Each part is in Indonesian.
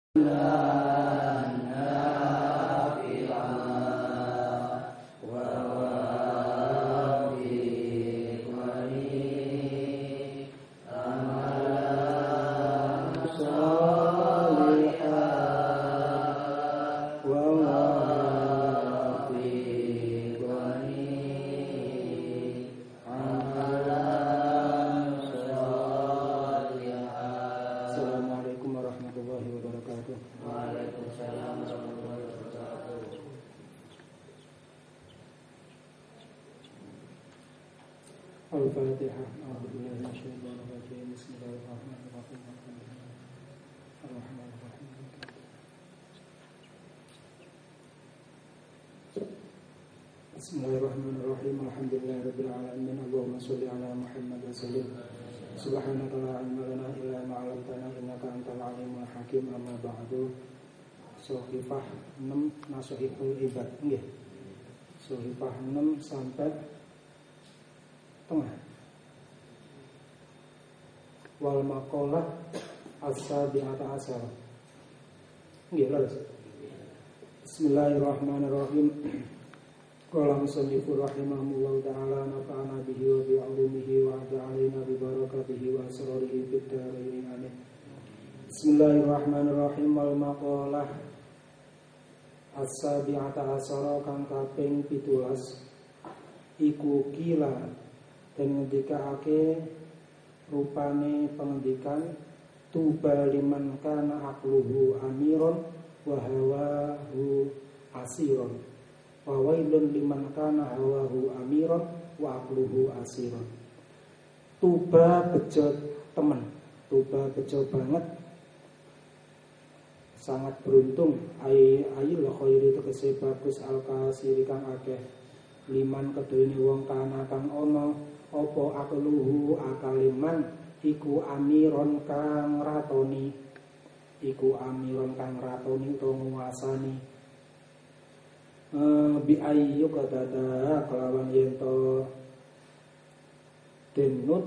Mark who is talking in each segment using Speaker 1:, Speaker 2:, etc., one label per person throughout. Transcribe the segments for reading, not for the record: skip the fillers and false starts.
Speaker 1: Al-Fatihah. A'udzubillahi minasyaitonir rajim. Bismillahirrahmanirrahim. Ar-Rahmanir-Rahim. Bismillahirrahmanirrahim. Alhamdulillahirabbil alamin. Allahumma shalli ala Muhammad wa sallim. Subhanaka la ilma lana illa ma 'allamtana innaka antal alimul hakim. Amma ba'du. Shahifah 6 Nashihul Ibad. Nggih. Shahifah 6 sampai tengah. Wal maqalah as-sabi'ata asyara. Nggih, leres. Bismillahirrahmanirrahim. Qala musannifur rahimahullahu ta'ala nafa'ana bihi wa bi 'ulumihi wa ja'alna bi barakatihi wa asrarihi fid dharain amin. Bismillahirrahmanirrahim. Wal maqalah as-sabi'ata asyara kang kaping 17 iku kila dan ngendikake rupane pengendikan tuba liman kana aqluhu amiron wa hawahu asiron wa wailun liman kana hawahu amiron wa aqluhu asiron. Tuba bejo temen, tuba bejo banget, sangat beruntung ayil khairi tegese bagus al-kasiri kang akeh liman kedene wong kana kang ana apa aqluhu akaliman iku amiron kang ratoni, iku amiron kang ratoni utawa nguasani bi ayyu kadada kelawan yen to denut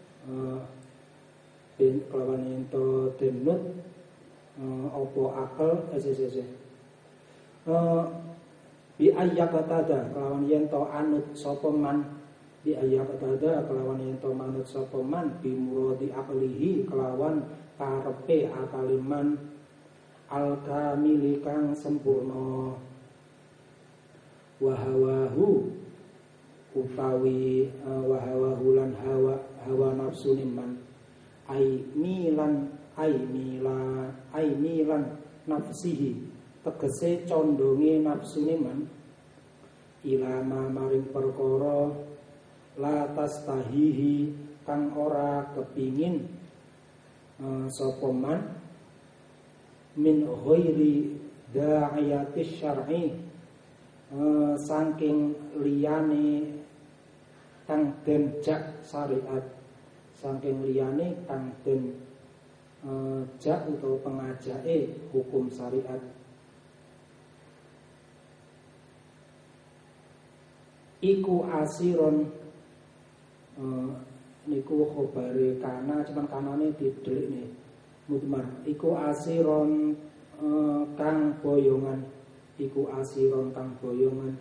Speaker 1: kelawan yen to denut apa akal bi ayya kadada kelawan yen to anut sapa man bi ayya kadada kelawan yen to manut sapa man bi muradi aqlihi kelawan karepe akaliman al kamili kang sempurna wa hawahu utawi wa hawahu lan hawa nafsune man ai milan nafsihi tegese condonge nafsune man ilama maring perkara la tastahihi kang ora kepingin sapa man min ghairi da'iyatis syar'i saking liyane kang den jak syariat, saking liyane kang den jak utawa pengajake hukum syariat. Iku asiron niku khobare kana, cuman kanane didelikne mudmar. Iku asiron kang boyongan, iku asiron kang boyongan.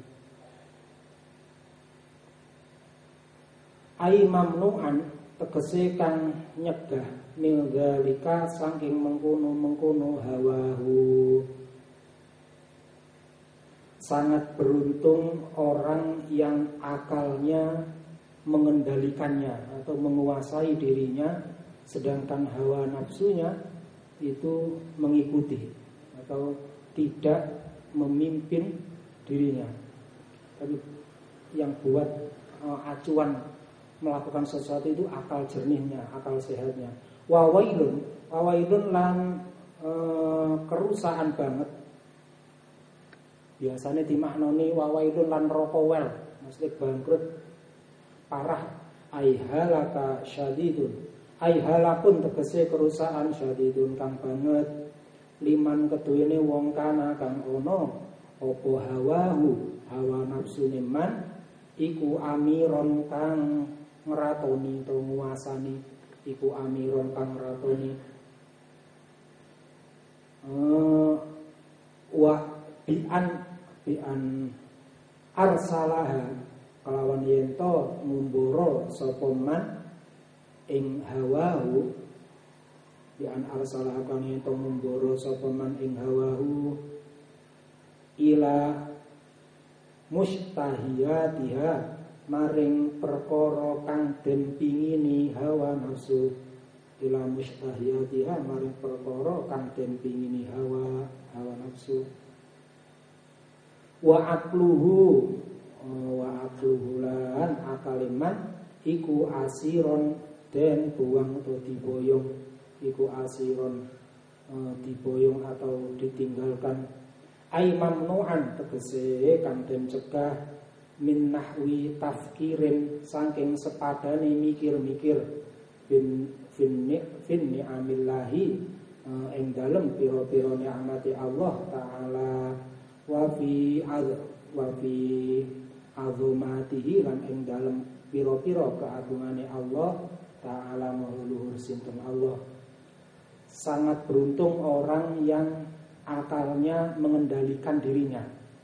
Speaker 1: Ai mamnuan tegese kang nyegah mil dzalika saking mengkono-mengkono hawahu. Sangat beruntung orang yang akalnya mengendalikannya atau menguasai dirinya, sedangkan hawa nafsunya itu mengikuti atau tidak memimpin dirinya. Tapi yang buat acuan melakukan sesuatu itu akal jernihnya, akal sehatnya. Wawailun lan kerusakan banget. Biasanya dimaknoni wawailun lan rokowel, maksudnya bangkrut parah. Aihalaka syadidun, aihalakun tegese kerusakan syadidun kang banget liman keduwene wong kana kang ono apa hawahu hawa nafsune man iku amiron kang ngratoni utawa nguasani, iku amiron kang ngratoni wa bi'an arsalaha kelawan yen to ngumbara sapa man ing hawahu bi'an arsalaha kelawan yen to ngumbara sapa man ing hawahu ila mustahiyatiha maring perkara kang den pingini hawa nafsu ila mustahiyatiha maring perkara kang den pingini hawa nafsu wa aqluhu lan akaliman iku asiron den buang atau diboyong iku asiron diboyong atau ditinggalkan ai mamnu'an tegese kang den cegah min nahwi tafkirin saking sepadane mikir-mikir fin ni'amillahi ing dalem pira-pira nikmate Allah taala wa fi azumatihi lan ing dalem pira-pira keagungane Allah taala maha luhur sinten Allah. Sangat beruntung orang yang akalnya mengendalikan dirinya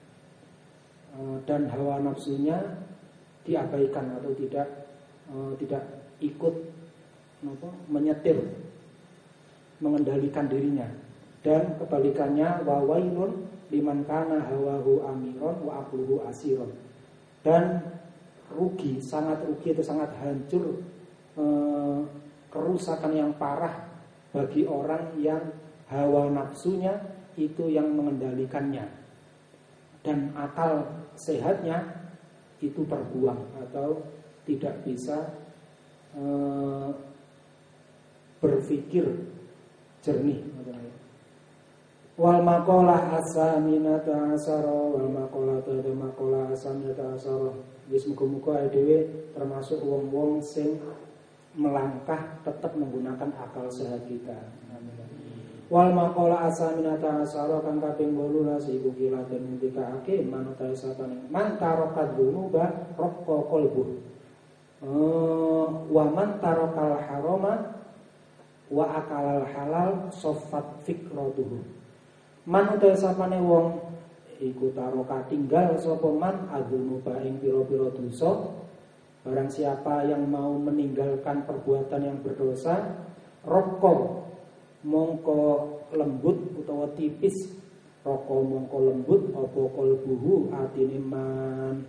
Speaker 1: dan hawa nafsunya diabaikan atau tidak ikut menyetir mengendalikan dirinya, dan kebalikannya wawailun liman kana hawahu amiron wa aqluhu asiron, dan rugi, sangat rugi itu sangat hancur, kerusakan yang parah bagi orang yang hawa nafsunya itu yang mengendalikannya dan akal sehatnya itu terbuang atau tidak bisa berpikir jernih. Wal maqalah asaminata asara wal maqalah tada maqalah asaminata asara. Wis muga-muga dhewe termasuk wong-wong sing melangkah tetap menggunakan akal sehat kita. Wal maqala asaminata asara kang kaping 18 iku kila den ndikake manutahe sapane man tarokat dunuba raqqa qalbu wa man tarakal harama wa akalal halal saffat fikratuhu. Manutahe sapane wong iku taroka tinggal sapa man adunuba ing pira-pira dosa. Barang siapa yang mau meninggalkan perbuatan yang berdosa, raqqa mongko lembut utawa tipis, roko mongko lembut apa qalbuhu atine man,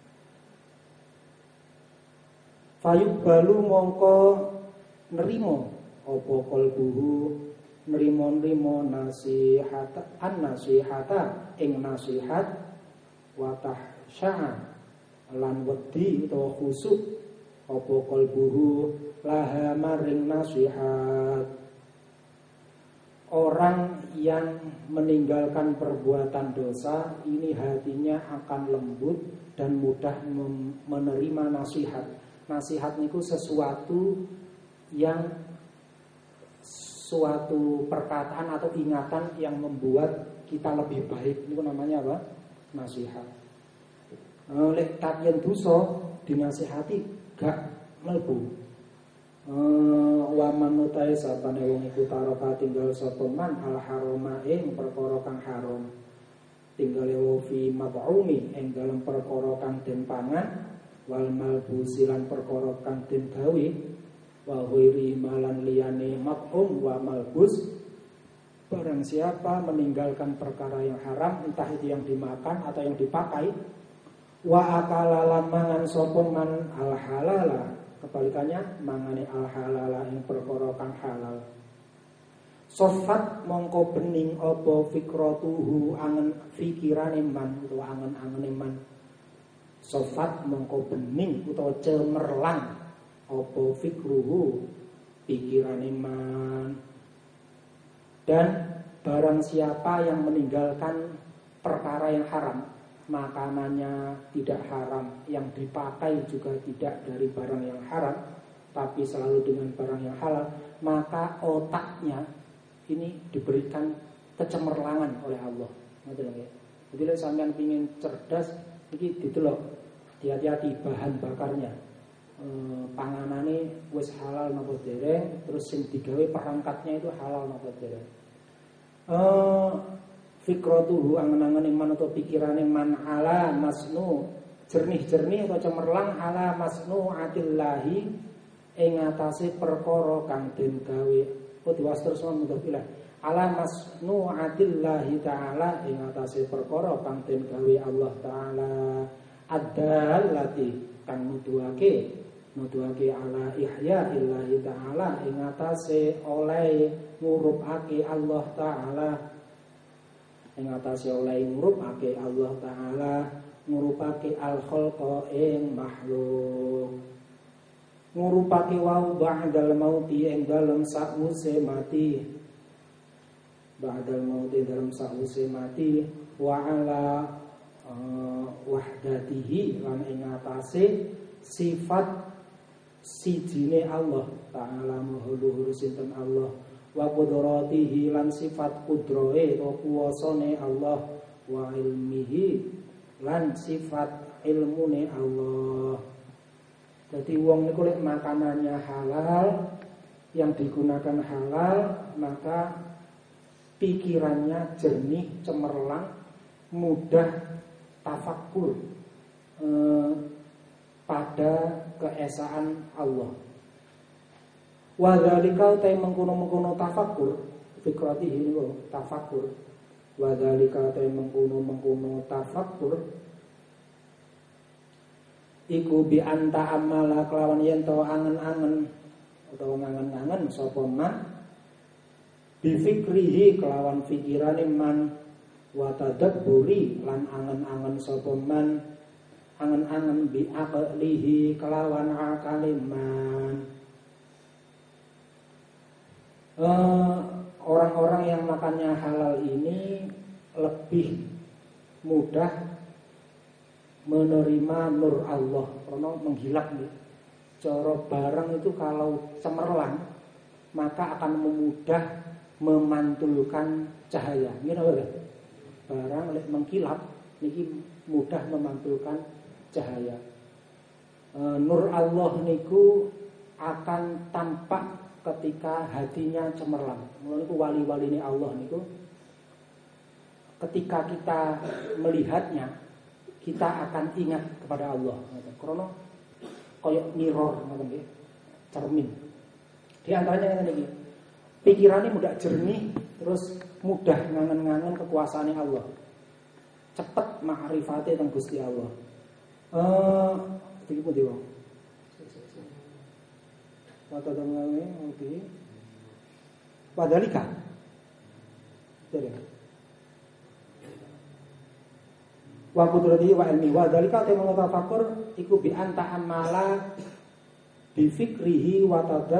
Speaker 1: fayubalu mongko nerimo apa qalbuhu nerimo nasihata nasihata ing nasihat wa tahsya'a lan wedi utawa khusuk apa qalbuhu laha maring nasihat. Orang yang meninggalkan perbuatan dosa ini hatinya akan lembut dan mudah menerima nasihat. Nasihat niku sesuatu yang suatu perkataan atau ingatan yang membuat kita lebih baik. Niku namanya apa? Nasihat. Lek kalian dosa dinasihati gak mlebu. Wa manutai sapane wong iku taroka tinggal sapa man al harama ing perkara kang haram, tinggal fi mab'umi ing dalem perkara kang den pangan, wal malbusilan perkara kang den gawe, wa ghairi malan liyane mab'um wa malbus. Barang siapa meninggalkan perkara yang haram, entah itu yang dimakan atau yang dipakai, wa akalalan mangan sapa man al halala, kebalikannya mangane al halala ing perkara kang halal. Sofat mongko bening apa fikratuhu angen fikirane man utawa angen-angene man. Sofat mongko bening utawa cemerlang apa fikruhu pikirane man. Dan barang siapa yang meninggalkan perkara yang haram, makanannya tidak haram, yang dipakai juga tidak dari barang yang haram, tapi selalu dengan barang yang halal, maka otaknya ini diberikan kecemerlangan oleh Allah. Jadi kalau sampean pingin cerdas, iki didelok, hati-hati bahan bakarnya, panganane wis halal napa dereng, terus sing digawe perangkatnya itu halal napa dereng. fikratuhu angen-angen man atau pikirane man ala masnu jernih-jernih atau cemerlang ala masnu atillahi ing atase perkara kang den gawe utawa terus mudhofilah ala masnu atillahi taala ing atase perkara kang den gawe Allah taala ad-dallati kang nuduhake ala ihya illahi taala ing atase oleh ngurupake Allah taala ing atase oleh ngurupake Allah taala ngurupake al-khalqa ing makhluk ngurupake wau ba'dal mauti ing dalem sakwise mati ba'dal mauti dalem sakwise mati wa ala wahdatihi lan ing atase sifat sijine Allah taala maha luhur sinten Allah wa qudratihi lan sifat kudrohe atau kuwasane Allah wa ilmihi lan sifat ilmune Allah. Jadi wong niku lek makanannya halal, yang digunakan halal, maka pikirannya jernih, cemerlang, mudah tafakkur pada keesaan Allah. Wa dzalika ta mengkono-mengkono tafakkur fikratihi niku tafakkur. Wa dzalika ta mengkono-mengkono tafakkur iku bi anta amala kelawan yen to angen-angen utawa ngangen-angen sapa man bi fikrihi kelawan pikirane man wa tadabburi lan angen-angen sapa man angen-angen bi aqlihi kelawan akale man. Orang-orang yang makannya halal ini lebih mudah menerima nur Allah karena menghilap nih. Cara barang itu kalau cemerlang maka akan memudah memantulkan cahaya. Ngene lho. Barang lek mengkilap niki mudah memantulkan cahaya. Nur Allah niku akan tampak ketika hatinya cemerlang. Mulane niku wali-waline Allah niku ketika kita melihatnya kita akan ingat kepada Allah. Karena koyok mirror ngoten nggih, cermin. Di antaranya ngene iki. Pikirannya mudah jernih, terus mudah ngangen-ngangen kekuasaane Allah. Cepet makrifate teng Gusti Allah. Iki pundi wae? Mata dongane ngerti. Padalika. Jadi wa qudratihi wa ilmi wa dzalika tema tafakur iku bi anta amala bi fikrihi wa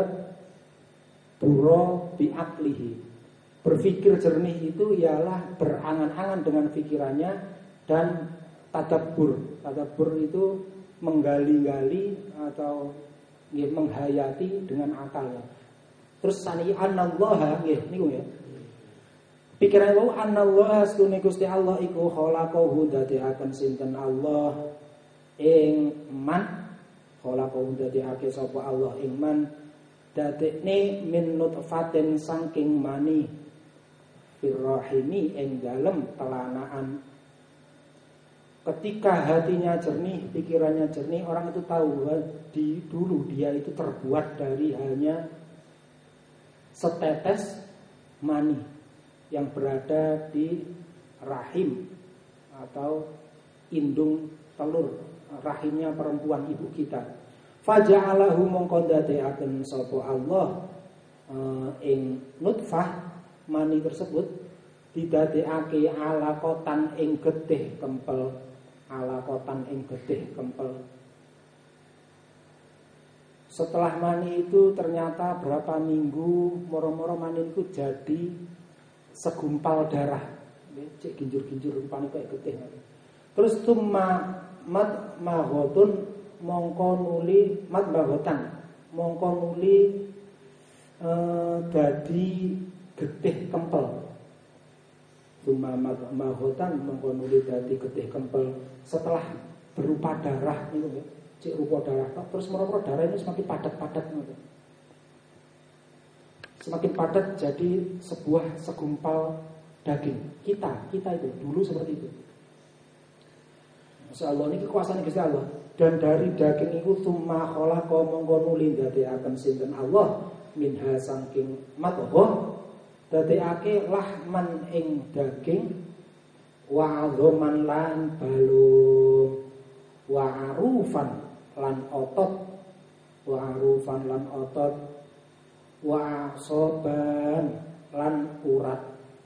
Speaker 1: tadabbur bi aqlihi. Berpikir jernih itu ialah berangan-angan dengan pikirannya dan tadabbur. Tadabbur itu menggali-gali atau menghayati dengan akalnya. Terus sani anallaha nggih niku ya. Pikiran wau anallaha astune Gusti Allah iku khalaqahu dadekaken sinten Allah ing man khalaqahu dadekake sapa Allah ing man dadekne min nutfatin saking mani firrahimi ing dalem telanaan. Ketika hatinya jernih, pikirannya jernih, orang itu tahu dulu dia itu terbuat dari hanya setetes mani yang berada di rahim atau indung telur rahimnya perempuan ibu kita. Faja'alahu mongko dadekaken sapa Allah ing nutfah mani tersebut didadekake alaqatan ing getih kempel. Alaqatan ing getih kempel. Setelah mani itu ternyata berapa minggu moro-moro mani itu jadi segumpal darah. Cek ginjur-ginjur rupane kayak getih. Terus tumma mad maghotun mongko nuli mad magotan mongko nuli dadi getih kempel. Tumma mad maghotun mongko nuli dadi getih kempel setelah berupa darah niku ya. Cek rupa darah terus moro-moro darah ini semakin padat-padat ngoten. Semakin padat jadi sebuah segumpal daging. Kita itu dulu seperti itu. Masya Allah, ini kekuasaan Gusti Allah. Dan dari daging itu tsumma khalaqa mongko nuli ndadekaken sinten Allah minha saking madghah dadekake lahman ing daging wa adhaman lan balung wa arufan lan otot wa arufan lan otot wa soban lan urat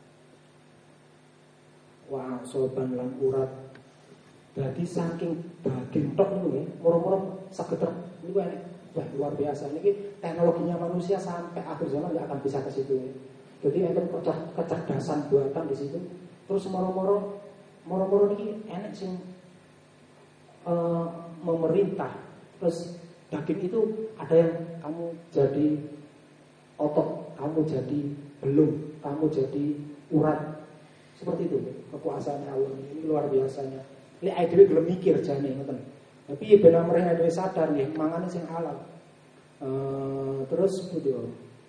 Speaker 1: wa soban lan urat. Jadi saking daging tok niku nggih, moro-moro sageter niku enek. Wah, luar biasa. Ini teknologinya manusia sampai akhir zaman enggak akan bisa ke situ. Jadi enten kecerdasan buatan di situ. Terus moro-moro niki enek sing memerintah. Terus daging itu ada yang kamu jadi otot, kamu jadi belum, kamu jadi urat. Seperti itu kekuasaan Allah ini luar biasanya. Lek awake dhewe gelem mikir jane ngoten. Tapi ben amrene dhewe sadar nggih mangane sing halal. Terus pundi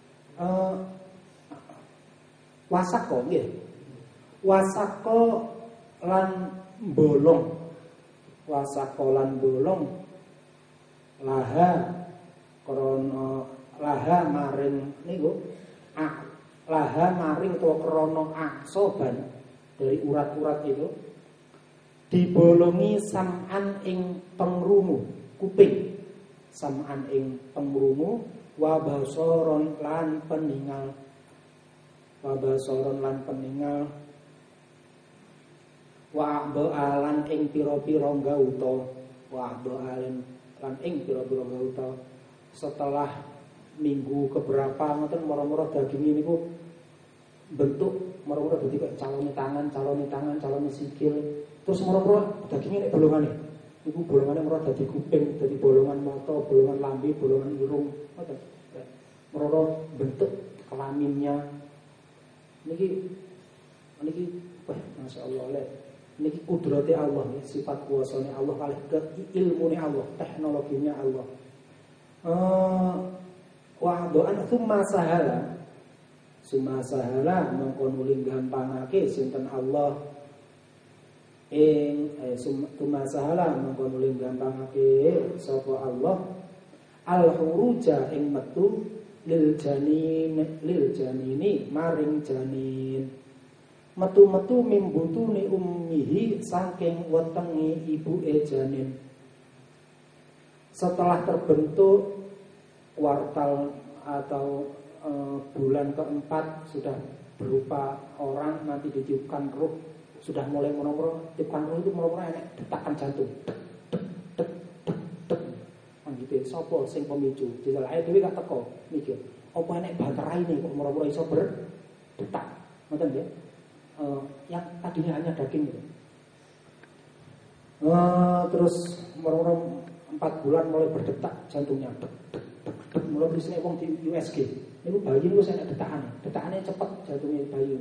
Speaker 1: wasako nggih. Wasako lan bolong. Wasako lan bolong laha krana laha maring niku laha maring utawa krana aksoban dari urat-urat itu dibolongi sam'an ing pengrungu kuping, sam'an ing pengrungu wa basaron lan peningal, wa basaron lan peningal wa ba'alan ing pira-pira gauta, wa ba'alan lan ing pira-pira gauta. Setelah minggu keberapa ngoten moro-moro daging niku bentuk moro-moro dadi kaya calone tangan, calone sikil. Terus moro-moro dagingnya nek bolongane. Iku bolongane moro dadi kuping, dadi bolongan mata, bolongan lambe, bolongan irung. Ngoten. Moro bentuk kelaminnya. Niki wah masyaallah le. Niki kudrate Allah, sifat kuasane Allah kalih ilmune Allah, teknologinya Allah. Wa doan tsumma sahala mongko nuli gampangake sinten Allah ing tsumma sahala mongko nuli gampangake sapa Allah al khuruja ing metu lil janini maring janin metu-metu mimbutuni ummihi saking wetenge ibuke janin. Setelah terbentuk kuartal atau bulan keempat sudah berupa orang, nanti ditiupkan ruh, sudah mulai moro-moro tiupkan ruh itu moro-moro enek detakan jantung. Gitu. Sopo sing pemicu? Disalahke dhewe gak teko mikir. Apa enek bateraine kok moro-moro iso berdetak. Ngoten nggih. Yang tadinya hanya daging gitu. Terus moro-moro 4 bulan mulai berdetak jantungnya. Mulai bisine wong di USG. Niku bayi niku enek detakane. Detakane cepet jantungnya bayi.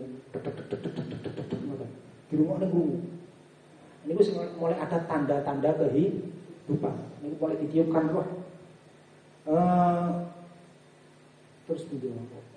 Speaker 1: Di rumah niku. Niku mulai ada tanda-tanda kehidupan. Niku mulai ditiupkan roh. Terus video.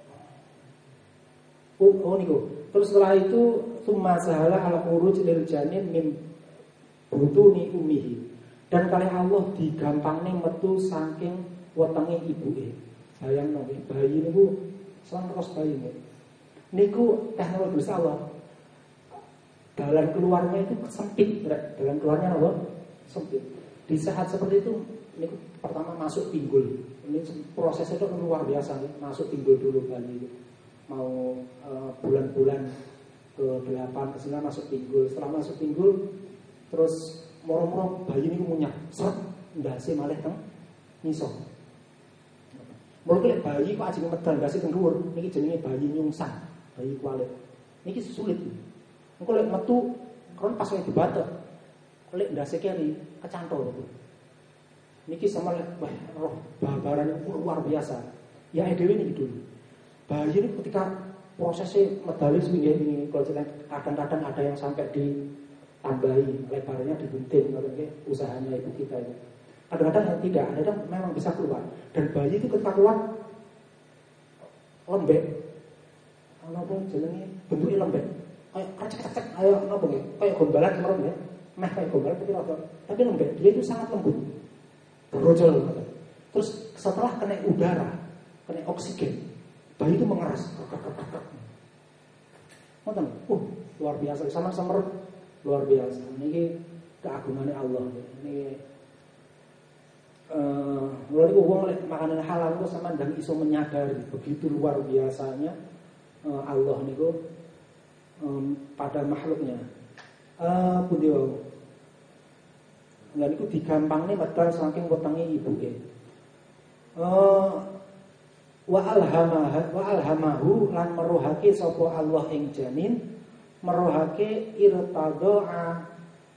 Speaker 1: Oh niku. Terus setelah itu tsumma sahala al-khuruj lil janin min butuni ummihi. Dan kali Allah digampangne metu saking wetenge ibuke. Bayangno bayi niku selang terus bayi niku teknologi Allah. Jalan keluarnya itu sempit, jalan keluarnya apa? Sempit. Di saat seperti itu niku pertama masuk pinggul. Ini prosesnya itu luar biasa nih. Masuk pinggul dulu bayi itu. Mau bulan-bulan ke-8 ke-9 masuk pinggul. Setelah masuk pinggul terus moro-moro bayi niku munyah. Sret ndase malih teng ngisor. Mula bayi kok ajeng medal ndase teng dhuwur. Niki jenenge bayi nyungsang, bayi kualit. Niki sulit. Engko lek metu kon pas lagi dibatek. Lek ndase keri kecantol itu. Niki sama wah roh babaran luar biasa. Ya dhewe niki dulu. Bayi ini ketika prosesnya medalis ini kalau kadang-kadang ada yang sampai ditambahi lebarnya digunting kalau usahanya ibu kita ini. Kadang-kadang yang tidak, ada yang memang bisa keluar. Dan bayi itu ketika keluar lembek. Apa jenenge bentuknya lembek. kayak kacek-kacek, ayo nopo nggih, kayak gombalan merem ya. Meh kayak gombalan tapi lembek. Dia itu sangat lembut. Brojol. Terus setelah kena udara, kena oksigen, bayi itu mengeras. Ngoten. Luar biasa. Sama semer luar biasa. Niki keagungannya Allah. Niki mulai niku wong lek makanan halal kok sampean ndang iso menyadari begitu luar biasanya Allah niku pada makhluknya. Pundi wae. Lah niku digampangne medal saking wetenge ibuke. Wa alhamahu lan meruhake sapa Allah ing janin, meruhake irtadaa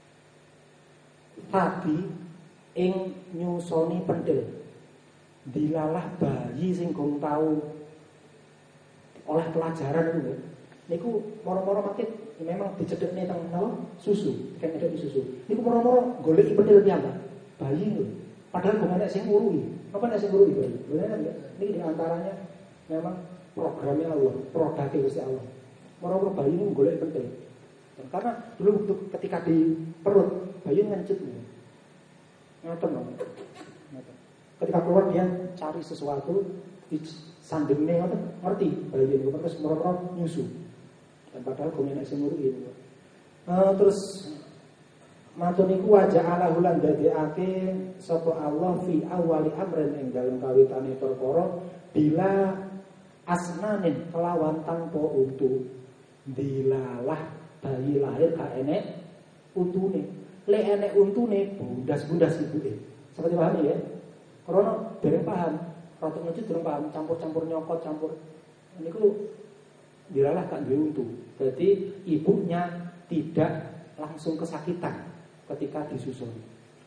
Speaker 1: tadi ing nyusoni pentil. Dilalah bayi sing gong tau oleh pelajaran niku. Niku moro-moro makin memang dicedhekne teng napa? Susu, kan ada di susu. Niku moro-moro goleki pentil piyambak. Bayi niku. Padahal gong enek sing ngurui. Apa nek sing ngurui bayi? Bener enggak? Niki di antaranya memang programnya Allah, produknya Gusti Allah. Moro-moro bayi niku goleki pentil. Karena dulu ketika di perut bayi ngencet niku. Ngoten lho. Ketika keluar dia cari sesuatu di sandingne ngoten, ngerti bayi niku terus moro-moro nyusu. Dan padahal kok nek sing ngurui niku. Terus mantun niku waja'alahu lan dadekake sapa Allah fi awali amrin ing dalem kawitane perkara bila asnanin kelawan tanpa untu. Dilalah bayi lahir gak enek untune. Lek enek untune bundas-bundas ibuke. Seperti paham ya? Karena dereng paham, rada ngecit dereng paham, campur-campur nyokot, campur niku dilalah gak duwe untu. Berarti ibunya tidak langsung kesakitan ketika disusui.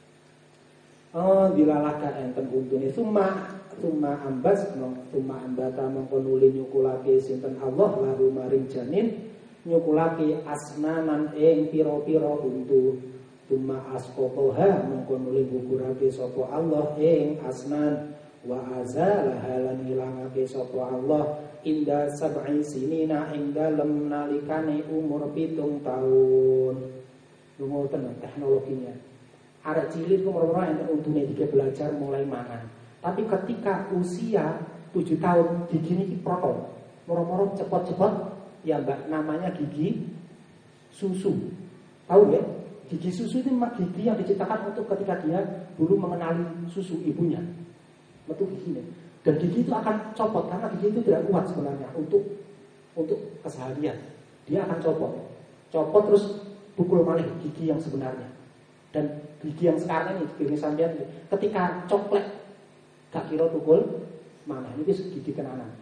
Speaker 1: Dilalah gak enten untune. Summa ambata mongko nuli nyukulake sinten Allah lahu maring janin nyukulake asnanan ing pira-pira untu. Tuma asqoha mongko nuli gugurake sapa Allah ing asnan wa azala halan ngilangake sapa Allah inda sab'i sinina ing dalem nalikane umur 7 tahun. Lunga tenan teknologinya. Arek cilik ku moro-moro entuk untune dike belajar mulai mangan. Tapi ketika usia 7 tahun gigi niki protol. Moro-moro cepot-cepot ya Mbak namanya gigi susu. Tahu ya? Gigi susu itu memang gigi yang diciptakan untuk ketika dia dulu mengenali susu ibunya. Betul giginya. Dan gigi itu akan copot karena gigi itu tidak kuat sebenarnya untuk keseharian. Dia akan copot terus pukul balik gigi yang sebenarnya. Dan gigi yang sekarang ini gigi sampean ketika coklat gak kira pukul mana ini gigi tenanan.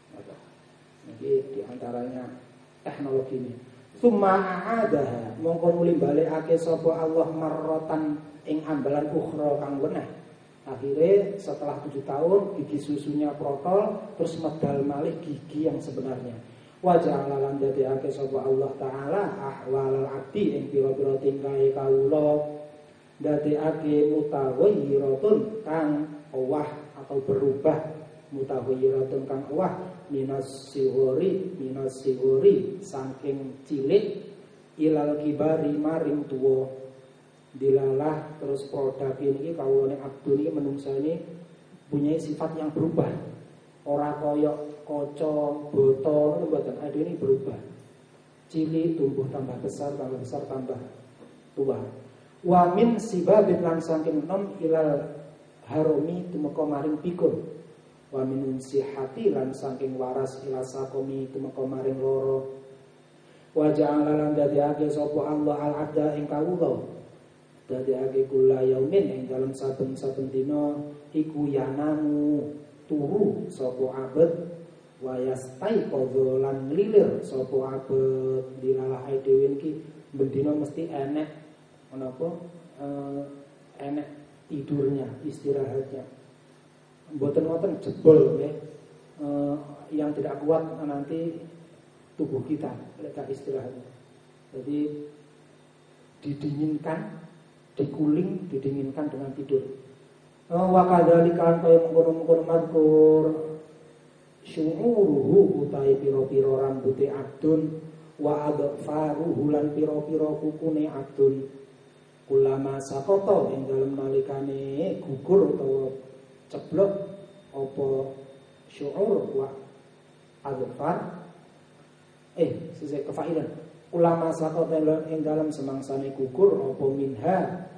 Speaker 1: Jadi diantaranya teknologi ini. Summa a'adaha mongko nuli balekake sapa Allah marratan ing ambalan ukhra kang weneh. Akhirnya setelah 7 tahun gigi susunya protol terus medal malih gigi yang sebenarnya. Wa ja'ala lan dadekake sapa Allah taala ahwalal abdi ing pira-pira tingkahe kawula dadekake mutawayyiratun kang owah atau berubah mutawayyiratun kang owah minas sigori saking cilik ilal kibari maring tuwa. Dilalah terus produk ini kawulane abdul ini menungsa ini punya sifat yang berubah. Ora koyok kaca botol mboten, ada ini berubah. Cilik tumbuh tambah besar tambah tua. Wa min sibabit lan saking nom ilal harumi tumeka maring pikun. Wa min sihati lan saking waras ila sakomi tumeka maring loro. Wa ja'ala lan dadekake sapa Allah al-abda ing kawula dadekake kula yaumin ing dalem saben-saben dina iku yanamu turu sapa abet wa yastaiqadha lan nglilir sapa abet dilalahe dhewe iki bendina mesti enek menapa enek tidurnya istirahatnya mboten wonten jebol ya yang tidak kuat nanti tubuh kita lek istirahat. Jadi didinginkan didinginkan dengan tidur. Wa kadzalika kaya mengkono-mengkono mazkur syu'uruhu utahe pira-pira rambuté adun wa adfaruhu lan pira-pira kukune abdun kulama sakoto ing dalem nalikane gugur utawa ceblok apa syu'ur wa adfar sisih kefailan ulama sakoto ing dalem semangsane gugur apa minha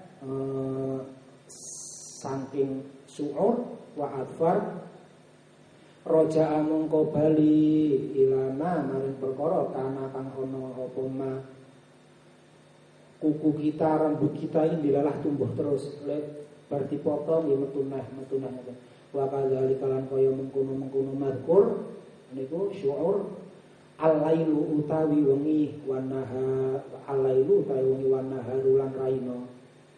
Speaker 1: saking syu'ur wa adfar roja mongko bali ilama maring perkara kana kang ana apa ma kuku kita, rambut kita ini dilalah tumbuh terus. Bar dipotong ya metunah. Wa kadzalika lan kaya mengkono mazkur niku syu'ur al-lailu utawi wengi wan nahar al-lailu utawi wengi wan nahar lan raina.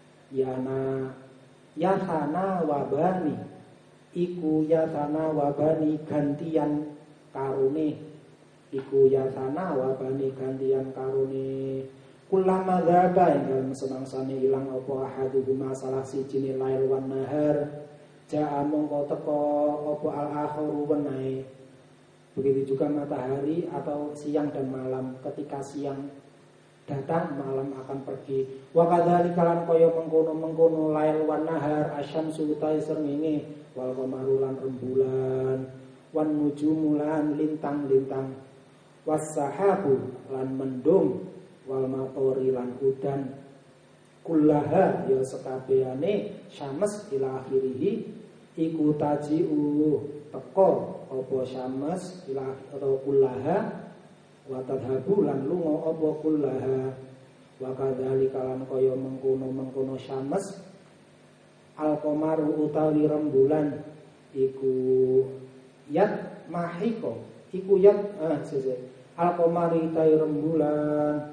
Speaker 1: Yasana wabani iku yasana wabani gantian karone. Iku yasana wabani gantian karone. Kulama dzaba ing dalem semangsane ilang apa ahaduhuma salah sijine lail wan nahar ja'a mongko teka apa al-akhiru wenahe. Begitu juga matahari atau siang dan malam, ketika siang datang malam akan pergi. Wa kadzalika lan kaya mengkono lail wan nahar asyamsu ta srengenge wal qamaru lan rembulan wan nujumu lan lintang-lintang was sahabu lan mendung wal matori lan udan kullaha ya sekabehane syams ila akhirih iku taji'u teka apa syams ila atau kullaha wa tadhabu lan lunga apa kullaha wa kadzalika lan kaya mengkono syams al qamaru utawi rembulan iku yat mahiko iku yat al qamari tai rembulan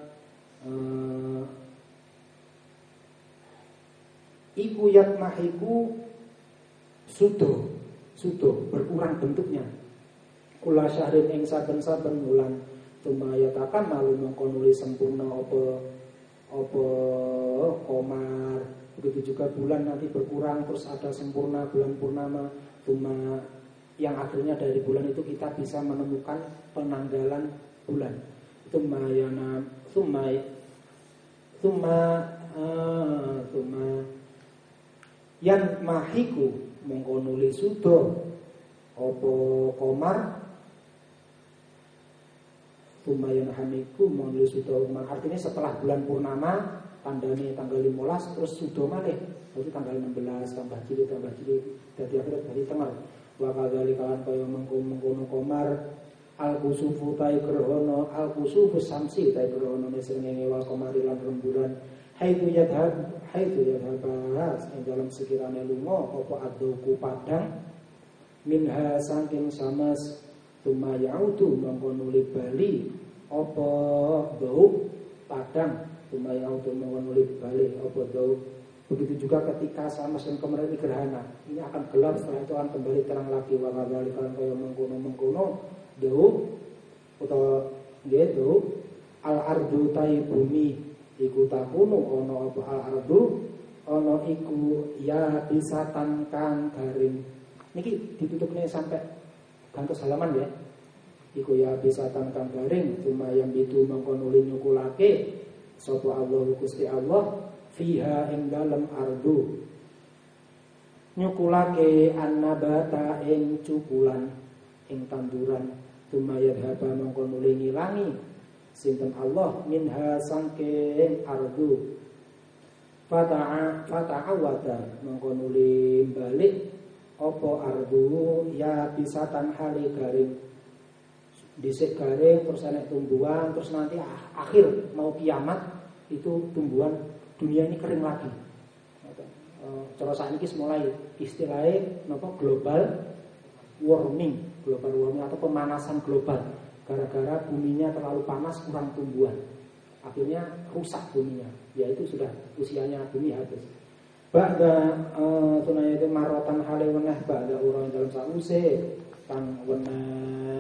Speaker 1: iku yatmahiku sudo berkurang bentuknya kula syahrin ing saben-saben wulan tumayatakan malu mongko nulis sempurna apa komar. Begitu juga bulan nanti berkurang terus ada sempurna bulan purnama cuma yang akhirnya dari bulan itu kita bisa menemukan penanggalan bulan. Summa yan mahiku mongko nuli sudo apa komar. Summa yan hamiku mongko nuli sudo komar, artinya setelah bulan purnama tandane tanggal 15 terus sudo malih berarti tanggal 16 tambah cilik dadi akhir dari tengah. Wa kadzalika lan kaya mengkono komar al-kusufu tai gerhana al-kusufu samsi tai gerhana srengenge wal qamari lan rembulan haitsu yadhab ing dalam sekiranya lunga apa adzuku padang minha saking samas tuma yaudu mongko nuli bali apa dau padang tuma yaudu mongko nuli bali apa dau. Begitu juga ketika samas dan kemarin gerhana ini akan gelap, setelah itu akan kembali terang lagi. Wa kadzalika kaya mengkono dau utawa nggih dau al-ardu tai bumi iku takunu ana apa al-ardu ana iku ya bisatan kang garing. Niki ditutupne sampai gantos halaman ya. Iku ya bisatan kang garing cuma yang itu mengko nuli nyukulake sapa Allah Gusti Allah fiha ing dalem ardu nyukulake annabata ing cukulan ing tanduran tumayad haba mongko nuli ngilangi sinten Allah minha sangking ardu fata'awada mongko nuli balik apa ardu ya bisatan hale garing dhisik garing terus enek tumbuhan terus nanti akhir mau kiamat itu tumbuhan dunia ini kering lagi. Cara sakniki mulai istilahnya napa global warming atau pemanasan global. Gara-gara buminya terlalu panas kurang tumbuhan. Akhirnya rusak buminya. Yaitu sudah usianya bumi habis. Ba'da sunaya itu marotan hale weneh ba'da urang dalam sause kang weneh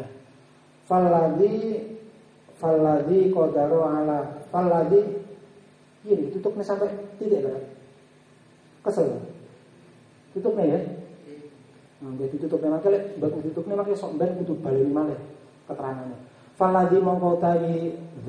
Speaker 1: falladzi qadara ala falladzi ini tutupnya sampai titik kan? Kesel kan? Tutupnya ya? Nah, ditutupnya makanya bagus tutupnya makanya sok ben kudu baleni malih keterangannya. Faladhi mongkotai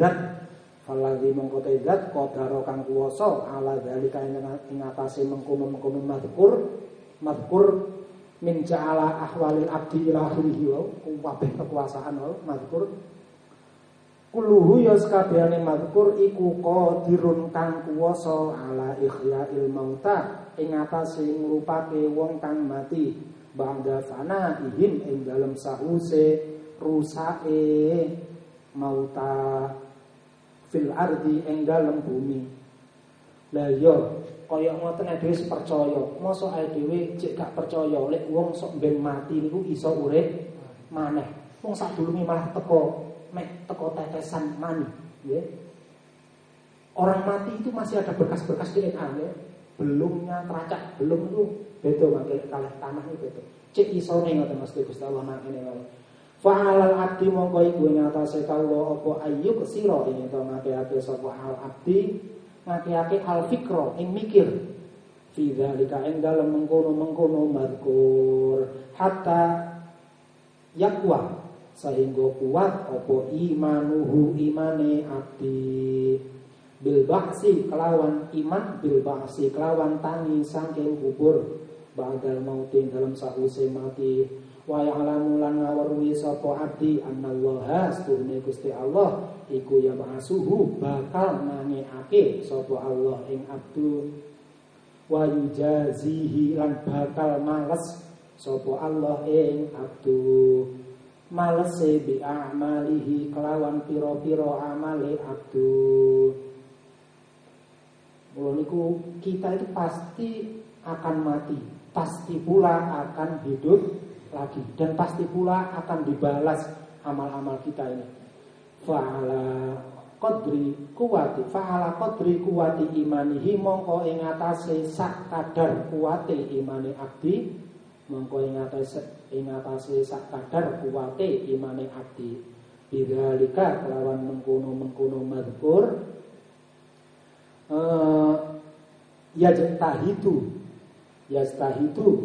Speaker 1: zat qadara kang kuwasa ala dzalika ing atase mengkono-mengkono madkur min ja'ala ahwalil abdi ila akhirih wa kabeh kekuasaan wa madkur kulluhu ya sakabehane madkur iku qadirun kang kuwasa ala ihya'il mauta ing atase ngrupake wong kang mati ba'da fana'ihim ing dalem sause rusake mauta fil ardi ing dalem bumi. Lah yo kaya ngoten dhewe percaya, mosok dhewe cek gak percaya lek wong sok ben mati niku iso urip maneh. Wong sadurunge malah teko tetesan mani, nggih. Orang mati itu masih ada berkas-berkas DNA ya. Belumnya teracak, belum itu beda mangke kalih tanah itu beda. Cek isone ngoten Mas Gusti Allah nang kene wae. Fa'alal abdi mongko iku ngatasi kawula apa ayu kesira ing to ngakehake sapa al abdi ngakehake al fikra ing mikir fi dzalika ing dalem mengkono-mengkono madkur hatta yakwa sehingga kuat apa imanuhu imane abdi bil ba'si kelawan iman bil ba'si kelawan tangi saking kubur ba'dal mautin dalam sause mati wa ya'lamu lan ngawruhi sapa abdi annallaha astune Gusti Allah iku ya ba'suhu bakal nangeake sapa Allah ing abdu wa yujazihi lan bakal males sapa Allah ing abdu malese bi a'malihi kelawan pira-pira amale abdu. Mula niku kita itu pasti akan mati, pasti pula akan hidup lagi dan pasti pula akan dibalas amal-amal kita ini. Fa'ala qadri kuwati imanihi mongko ing atase sak kadar kuwate imane abdi mongko ing atase sak kadar kuwate imane abdi bidzalika kelawan mengkono mazkur yastahidu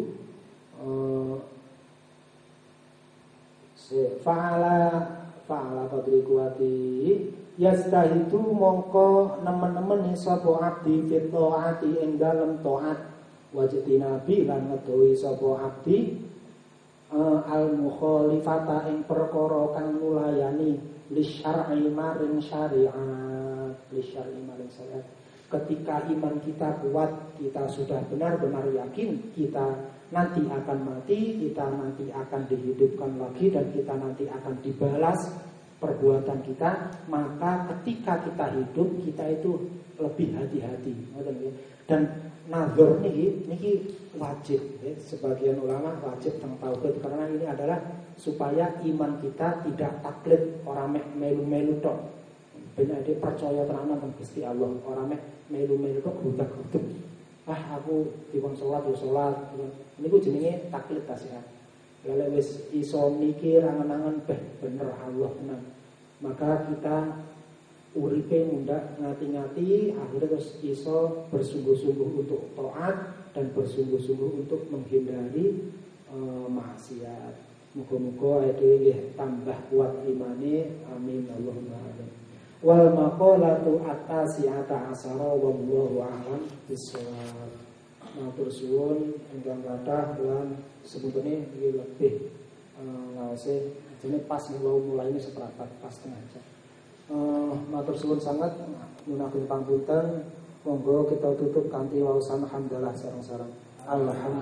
Speaker 1: fa'ala qadri kuwati yastahidu mongko nemen-nemen sapa abdi fit taati ing dalem taat wajib nabi lan ngedohi sapa abdi al mukhalifata ing perkara kang nulayani lisyar'i maring syariat ketika iman kita kuat kita sudah benar-benar yakin kita nanti akan mati, kita nanti akan dihidupkan lagi dan kita nanti akan dibalas perbuatan kita, maka ketika kita hidup kita itu lebih hati-hati. Dan nazar niki wajib ya. Sebagian ulama wajib tentang tauhid karena ini adalah supaya iman kita tidak taklid orang melu-melu tok. Benar dia percaya tenanan nang Gusti Allah, orang melu-melu tok budak-budak. Aku dikon salat ya salat. Niku jenenge taklid tasya. Lha wis iso mikir angen-angen bener Allah tenan. Maka kita uripe mundak ngati-ngati akhirnya terus iso bersungguh-sungguh untuk taat dan bersungguh-sungguh untuk menghindari maksiat. Muga-muga dhewe tambah kuat imane. Amin Allahumma amin. Wal maqalatu at-tasi'ata asara wallahu a'lam bishawab. Matur suwun ingkang kathah lan sebetulnya lebih ngawase jane pas mulai ini seperempat pas tengah jam. Matur suwun sangat nunaken pangunten monggo kita tutup kanthi waosan hamdalah sareng-sareng. Alhamdulillah.